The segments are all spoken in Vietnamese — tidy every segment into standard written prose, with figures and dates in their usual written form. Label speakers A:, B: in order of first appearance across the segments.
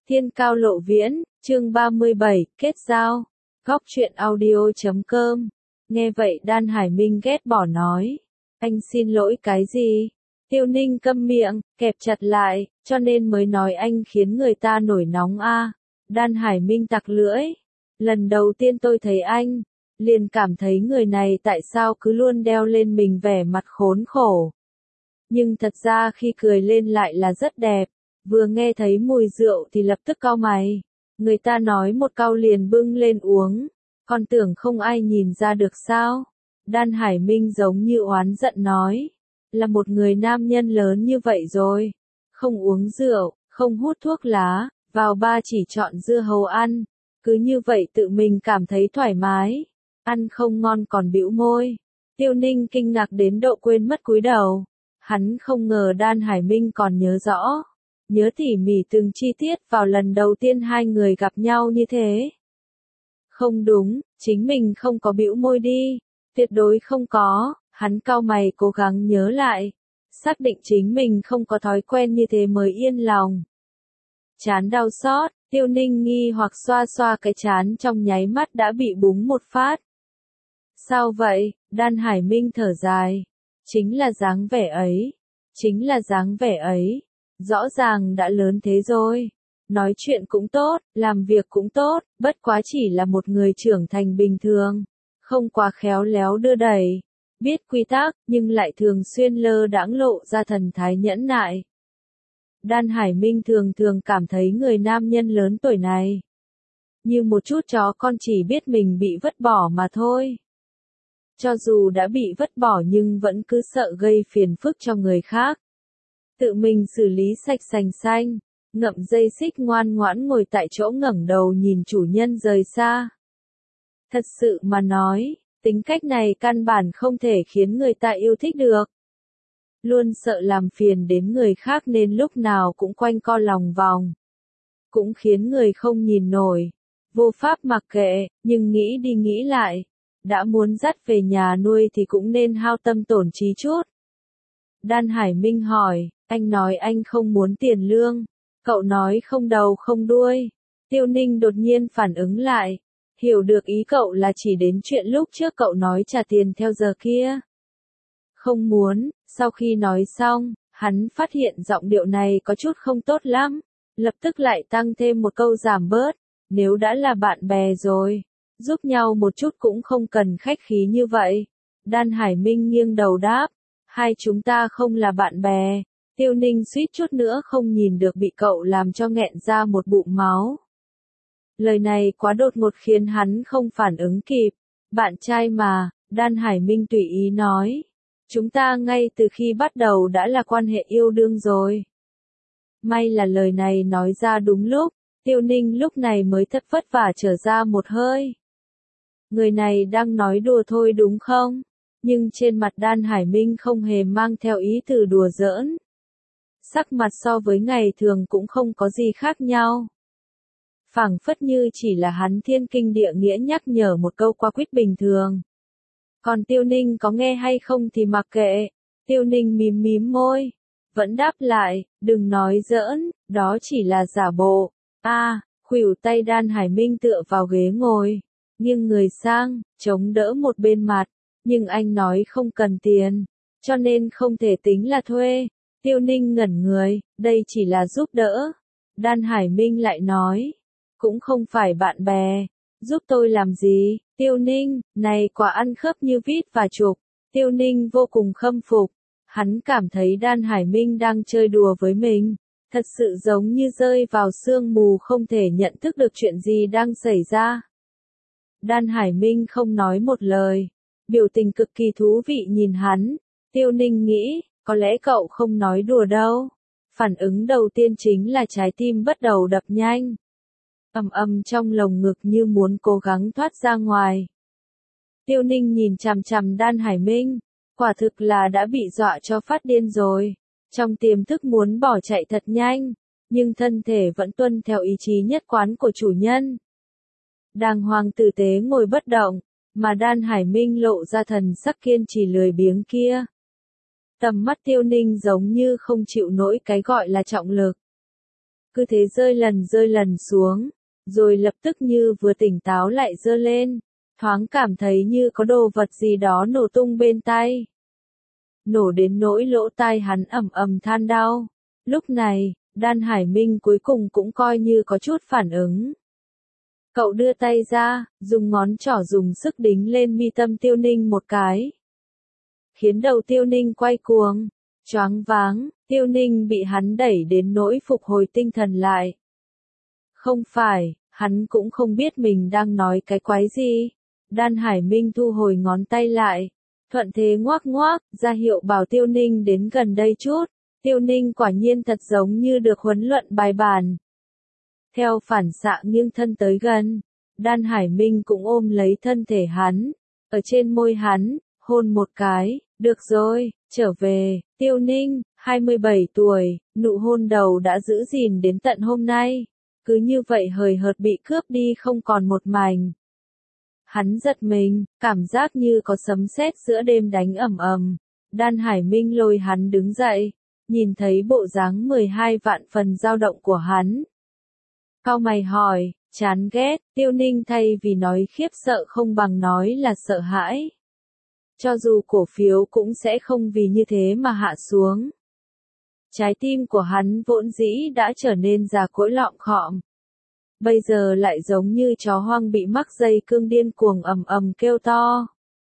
A: Thiên Cao Lộ Viễn, chương 37, kết giao. Góc truyện audio.com. Nghe vậy Đan Hải Minh ghét bỏ nói. Anh xin lỗi cái gì? Tiêu Ninh câm miệng, kẹp chặt lại, cho nên mới nói anh khiến người ta nổi nóng a. Đan Hải Minh tặc lưỡi. Lần đầu tiên tôi thấy anh, liền cảm thấy người này tại sao cứ luôn đeo lên mình vẻ mặt khốn khổ. Nhưng thật ra khi cười lên lại là rất đẹp. Vừa nghe thấy mùi rượu thì lập tức cau mày. Người ta nói một câu liền bưng lên uống. Còn tưởng không ai nhìn ra được sao? Đan Hải Minh giống như oán giận nói. Là một người nam nhân lớn như vậy rồi. Không uống rượu, không hút thuốc lá, vào bar chỉ chọn dưa hấu ăn. Cứ như vậy tự mình cảm thấy thoải mái. Ăn không ngon còn bĩu môi. Tiêu Ninh kinh ngạc đến độ quên mất cúi đầu. Hắn không ngờ Đan Hải Minh còn nhớ rõ. Nhớ tỉ mỉ từng chi tiết vào lần đầu tiên hai người gặp nhau như thế. Không đúng, chính mình không có bĩu môi đi. Tuyệt đối không có, hắn cau mày cố gắng nhớ lại. Xác định chính mình không có thói quen như thế mới yên lòng. Chán đau xót, Tiêu Ninh nghi hoặc xoa xoa cái chán trong nháy mắt đã bị búng một phát. Sao vậy? Đan Hải Minh thở dài. Chính là dáng vẻ ấy. Chính là dáng vẻ ấy. Rõ ràng đã lớn thế rồi. Nói chuyện cũng tốt, làm việc cũng tốt, bất quá chỉ là một người trưởng thành bình thường. Không quá khéo léo đưa đẩy. Biết quy tắc, nhưng lại thường xuyên lơ đãng lộ ra thần thái nhẫn nại. Đan Hải Minh thường thường cảm thấy người nam nhân lớn tuổi này. Như một chút chó con chỉ biết mình bị vứt bỏ mà thôi. Cho dù đã bị vứt bỏ nhưng vẫn cứ sợ gây phiền phức cho người khác. Tự mình xử lý sạch sành xanh, ngậm dây xích ngoan ngoãn ngồi tại chỗ ngẩng đầu nhìn chủ nhân rời xa. Thật sự mà nói, tính cách này căn bản không thể khiến người ta yêu thích được. Luôn sợ làm phiền đến người khác nên lúc nào cũng quanh co lòng vòng. Cũng khiến người không nhìn nổi. Vô pháp mặc kệ, nhưng nghĩ đi nghĩ lại. Đã muốn dắt về nhà nuôi thì cũng nên hao tâm tổn trí chút. Đan Hải Minh hỏi, anh nói anh không muốn tiền lương. Cậu nói không đầu không đuôi. Tiêu Ninh đột nhiên phản ứng lại. Hiểu được ý cậu là chỉ đến chuyện lúc trước cậu nói trả tiền theo giờ kia. Không muốn, sau khi nói xong, hắn phát hiện giọng điệu này có chút không tốt lắm. Lập tức lại tăng thêm một câu giảm bớt. Nếu đã là bạn bè rồi, giúp nhau một chút cũng không cần khách khí như vậy. Đan Hải Minh nghiêng đầu đáp. Hai chúng ta không là bạn bè. Tiêu Ninh suýt chút nữa không nhìn được bị cậu làm cho nghẹn ra một bụng máu. Lời này quá đột ngột khiến hắn không phản ứng kịp. Bạn trai mà, Đan Hải Minh tùy ý nói. Chúng ta ngay từ khi bắt đầu đã là quan hệ yêu đương rồi. May là lời này nói ra đúng lúc. Tiêu Ninh lúc này mới thật vất vả trở ra một hơi. Người này đang nói đùa thôi đúng không? Nhưng trên mặt Đan Hải Minh không hề mang theo ý từ đùa giỡn. Sắc mặt so với ngày thường cũng không có gì khác nhau. Phảng phất như chỉ là hắn thiên kinh địa nghĩa nhắc nhở một câu qua quýt bình thường. Còn Tiêu Ninh có nghe hay không thì mặc kệ. Tiêu Ninh mím mím môi. Vẫn đáp lại, đừng nói giỡn, đó chỉ là giả bộ. Khuỷu tay Đan Hải Minh tựa vào ghế ngồi. Nghiêng người sang, chống đỡ một bên mặt. Nhưng anh nói không cần tiền. Cho nên không thể tính là thuê. Tiêu Ninh ngẩn người, đây chỉ là giúp đỡ. Đan Hải Minh lại nói. Cũng không phải bạn bè. Giúp tôi làm gì? Tiêu Ninh, này quả ăn khớp như vít và chụp. Tiêu Ninh vô cùng khâm phục. Hắn cảm thấy Đan Hải Minh đang chơi đùa với mình. Thật sự giống như rơi vào sương mù không thể nhận thức được chuyện gì đang xảy ra. Đan Hải Minh không nói một lời. Biểu tình cực kỳ thú vị nhìn hắn. Tiêu Ninh nghĩ, có lẽ cậu không nói đùa đâu. Phản ứng đầu tiên chính là trái tim bắt đầu đập nhanh. Ầm ầm trong lồng ngực như muốn cố gắng thoát ra ngoài. Tiêu Ninh nhìn chằm chằm Đan Hải Minh. Quả thực là đã bị dọa cho phát điên rồi. Trong tiềm thức muốn bỏ chạy thật nhanh. Nhưng thân thể vẫn tuân theo ý chí nhất quán của chủ nhân. Đàng hoàng tử tế ngồi bất động. Mà Đan Hải Minh lộ ra thần sắc kiên trì lười biếng kia. Tầm mắt Tiêu Ninh giống như không chịu nổi cái gọi là trọng lực. cứ thế rơi lần xuống, rồi lập tức như vừa tỉnh táo lại giơ lên, thoáng cảm thấy như có đồ vật gì đó nổ tung bên tay. Nổ đến nỗi lỗ tai hắn ầm ầm than đau. Lúc này, Đan Hải Minh cuối cùng cũng coi như có chút phản ứng. Cậu đưa tay ra, dùng ngón trỏ dùng sức đính lên mi tâm Tiêu Ninh một cái. Khiến đầu Tiêu Ninh quay cuồng, choáng váng, Tiêu Ninh bị hắn đẩy đến nỗi phục hồi tinh thần lại. Không phải, hắn cũng không biết mình đang nói cái quái gì. Đan Hải Minh thu hồi ngón tay lại, thuận thế ngoác ngoác, ra hiệu bảo Tiêu Ninh đến gần đây chút. Tiêu Ninh quả nhiên thật giống như được huấn luyện bài bản. Theo phản xạ nghiêng thân tới gần, Đan Hải Minh cũng ôm lấy thân thể hắn, ở trên môi hắn, hôn một cái, được rồi, trở về, Tiêu Ninh, 27 tuổi, nụ hôn đầu đã giữ gìn đến tận hôm nay, cứ như vậy hời hợt bị cướp đi không còn một mảnh. Hắn giật mình, cảm giác như có sấm sét giữa đêm đánh ầm ầm. Đan Hải Minh lôi hắn đứng dậy, nhìn thấy bộ dáng 12 vạn phần dao động của hắn. Cau mày hỏi, chán ghét, Tiêu Ninh thay vì nói khiếp sợ không bằng nói là sợ hãi. Cho dù cổ phiếu cũng sẽ không vì như thế mà hạ xuống. Trái tim của hắn vốn dĩ đã trở nên già cỗi lọng khọm. Bây giờ lại giống như chó hoang bị mắc dây cương điên cuồng ầm ầm kêu to.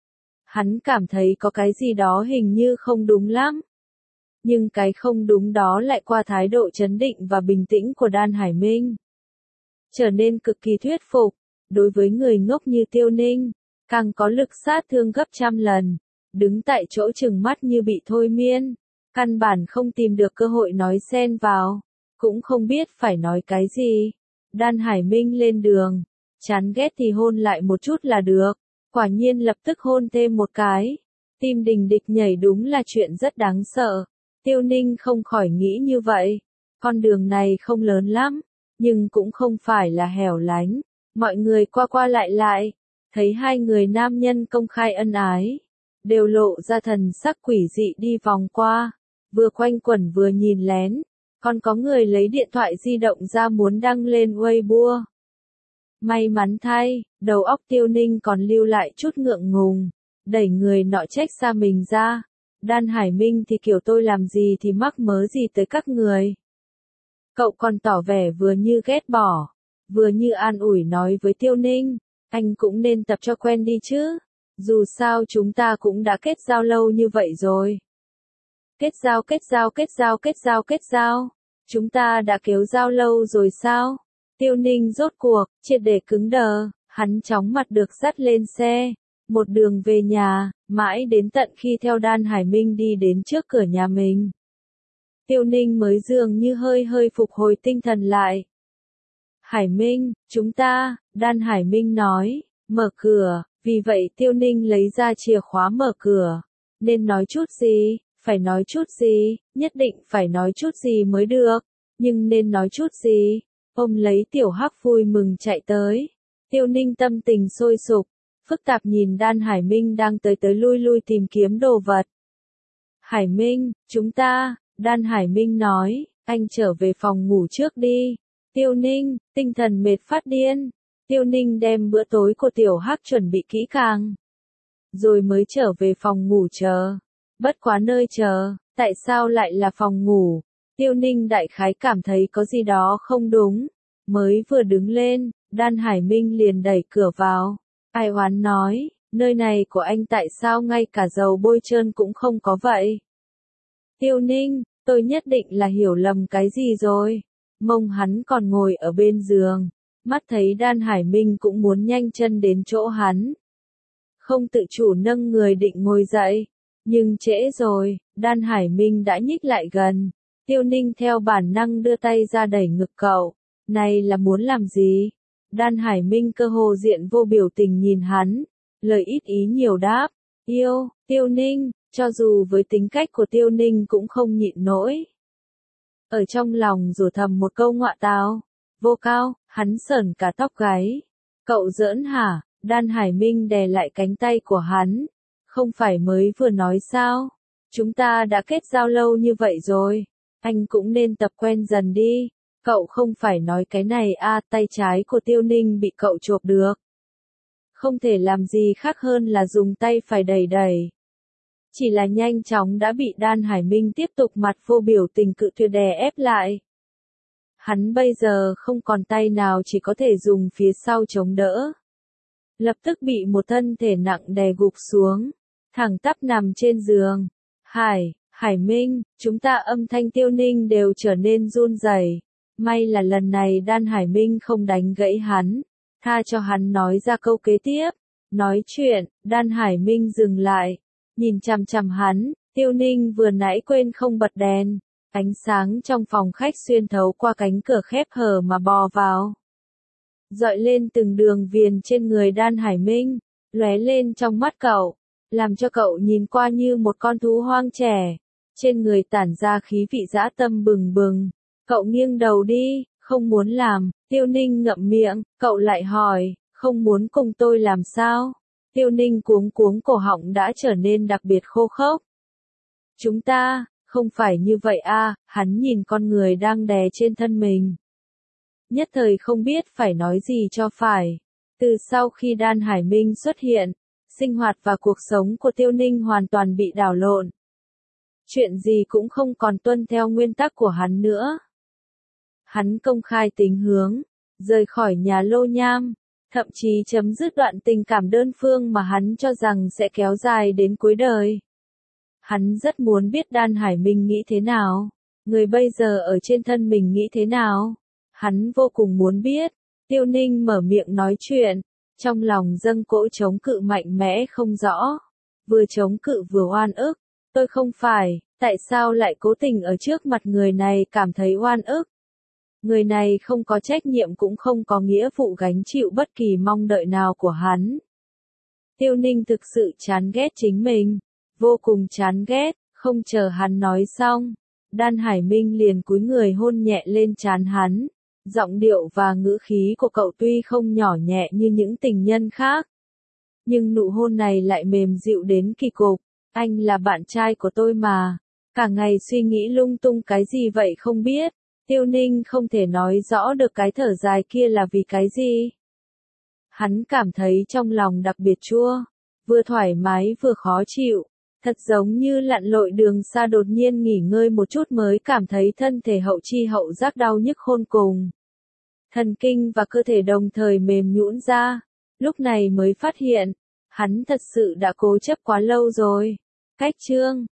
A: Hắn cảm thấy có cái gì đó hình như không đúng lắm. Nhưng cái không đúng đó lại qua thái độ trấn định và bình tĩnh của Đan Hải Minh. Trở nên cực kỳ thuyết phục, đối với người ngốc như Tiêu Ninh, càng có lực sát thương gấp trăm lần, đứng tại chỗ trừng mắt như bị thôi miên, căn bản không tìm được cơ hội nói xen vào, cũng không biết phải nói cái gì. Đan Hải Minh lên đường, chán ghét thì hôn lại một chút là được, quả nhiên lập tức hôn thêm một cái, tim đình địch nhảy đúng là chuyện rất đáng sợ. Tiêu Ninh không khỏi nghĩ như vậy, con đường này không lớn lắm, nhưng cũng không phải là hẻo lánh, mọi người qua qua lại lại, thấy hai người nam nhân công khai ân ái, đều lộ ra thần sắc quỷ dị đi vòng qua, vừa quanh quẩn vừa nhìn lén, còn có người lấy điện thoại di động ra muốn đăng lên Weibo. May mắn thay, đầu óc Tiêu Ninh còn lưu lại chút ngượng ngùng, đẩy người nọ trách xa mình ra. Đan Hải Minh thì kiểu tôi làm gì thì mắc mớ gì tới các người. Cậu còn tỏ vẻ vừa như ghét bỏ, vừa như an ủi nói với Tiêu Ninh, anh cũng nên tập cho quen đi chứ, dù sao chúng ta cũng đã kết giao lâu như vậy rồi. Kết giao, chúng ta đã kéo giao lâu rồi sao? Tiêu Ninh rốt cuộc, triệt để cứng đờ, hắn chóng mặt được dắt lên xe, một đường về nhà, mãi đến tận khi theo Đan Hải Minh đi đến trước cửa nhà mình. Tiêu Ninh mới dường như hơi phục hồi tinh thần lại. Hải Minh, chúng ta, Đan Hải Minh nói, mở cửa, vì vậy Tiêu Ninh lấy ra chìa khóa mở cửa. Nên nói chút gì, phải nói chút gì, nhất định phải nói chút gì mới được, nhưng nên nói chút gì, ôm lấy Tiểu Hắc vui mừng chạy tới. Tiêu Ninh tâm tình sôi sục, phức tạp nhìn Đan Hải Minh đang tới tới lui lui tìm kiếm đồ vật. Hải Minh, chúng ta, Đan Hải Minh nói, anh trở về phòng ngủ trước đi. Tiêu Ninh, tinh thần mệt phát điên. Tiêu Ninh đem bữa tối của Tiểu Hắc chuẩn bị kỹ càng. Rồi mới trở về phòng ngủ chờ. Bất quá nơi chờ, tại sao lại là phòng ngủ? Tiêu Ninh đại khái cảm thấy có gì đó không đúng. Mới vừa đứng lên, Đan Hải Minh liền đẩy cửa vào. Ai oán nói, nơi này của anh tại sao ngay cả dầu bôi trơn cũng không có vậy? Tiêu Ninh, tôi nhất định là hiểu lầm cái gì rồi. Mông hắn còn ngồi ở bên giường, mắt thấy Đan Hải Minh cũng muốn nhanh chân đến chỗ hắn. Không tự chủ nâng người định ngồi dậy, nhưng trễ rồi, Đan Hải Minh đã nhích lại gần. Tiêu Ninh theo bản năng đưa tay ra đẩy ngực cậu. Này là muốn làm gì? Đan Hải Minh cơ hồ diện vô biểu tình nhìn hắn, lời ít ý nhiều đáp, yêu, Tiêu Ninh, cho dù với tính cách của Tiêu Ninh cũng không nhịn nổi. Ở trong lòng rủa thầm một câu ngọa tào, vô cao, hắn sởn cả tóc gáy. Cậu giỡn hả? Đan Hải Minh đè lại cánh tay của hắn. Không phải mới vừa nói sao? Chúng ta đã kết giao lâu như vậy rồi. Anh cũng nên tập quen dần đi. Cậu không phải nói cái này a, tay trái của Tiêu Ninh bị cậu chộp được. Không thể làm gì khác hơn là dùng tay phải đẩy đẩy. Chỉ là nhanh chóng đã bị Đan Hải Minh tiếp tục mặt vô biểu tình cự tuyệt đè ép lại. Hắn bây giờ không còn tay nào, chỉ có thể dùng phía sau chống đỡ. Lập tức bị một thân thể nặng đè gục xuống, thẳng tắp nằm trên giường. Hải Minh, chúng ta, âm thanh Tiêu Ninh đều trở nên run rẩy. May là lần này Đan Hải Minh không đánh gãy hắn, tha cho hắn nói ra câu kế tiếp. Nói chuyện, Đan Hải Minh dừng lại, nhìn chằm chằm hắn. Tiêu Ninh vừa nãy quên không bật đèn, ánh sáng trong phòng khách xuyên thấu qua cánh cửa khép hở mà bò vào, dọi lên từng đường viền trên người Đan Hải Minh, lóe lên trong mắt cậu, làm cho cậu nhìn qua như một con thú hoang trẻ, trên người tản ra khí vị dã tâm bừng bừng. Cậu nghiêng đầu đi, không muốn làm. Tiêu Ninh ngậm miệng, cậu lại hỏi, không muốn cùng tôi làm sao? Tiêu Ninh cuống cuống, cổ họng đã trở nên đặc biệt khô khốc. Chúng ta, không phải như vậy a. Hắn nhìn con người đang đè trên thân mình, nhất thời không biết phải nói gì cho phải. Từ sau khi Đan Hải Minh xuất hiện, sinh hoạt và cuộc sống của Tiêu Ninh hoàn toàn bị đảo lộn. Chuyện gì cũng không còn tuân theo nguyên tắc của hắn nữa. Hắn công khai tính hướng, rời khỏi nhà Lô Nham, thậm chí chấm dứt đoạn tình cảm đơn phương mà hắn cho rằng sẽ kéo dài đến cuối đời. Hắn rất muốn biết Đan Hải Minh nghĩ thế nào, người bây giờ ở trên thân mình nghĩ thế nào. Hắn vô cùng muốn biết. Tiêu Ninh mở miệng nói chuyện, trong lòng dâng cỗ chống cự mạnh mẽ không rõ. Vừa chống cự vừa oan ức. Tôi không phải, tại sao lại cố tình ở trước mặt người này cảm thấy oan ức? Người này không có trách nhiệm cũng không có nghĩa vụ gánh chịu bất kỳ mong đợi nào của hắn. Tiêu Ninh thực sự chán ghét chính mình, vô cùng chán ghét. Không chờ hắn nói xong, Đan Hải Minh liền cúi người hôn nhẹ lên trán hắn. Giọng điệu và ngữ khí của cậu tuy không nhỏ nhẹ như những tình nhân khác, nhưng nụ hôn này lại mềm dịu đến kỳ cục. Anh là bạn trai của tôi mà. Cả ngày suy nghĩ lung tung cái gì vậy không biết. Tiêu Ninh không thể nói rõ được cái thở dài kia là vì cái gì. Hắn cảm thấy trong lòng đặc biệt chua, vừa thoải mái vừa khó chịu, thật giống như lặn lội đường xa đột nhiên nghỉ ngơi một chút mới cảm thấy thân thể hậu chi hậu giác đau nhức khôn cùng. Thần kinh và cơ thể đồng thời mềm nhũn ra, lúc này mới phát hiện, hắn thật sự đã cố chấp quá lâu rồi. Cách chương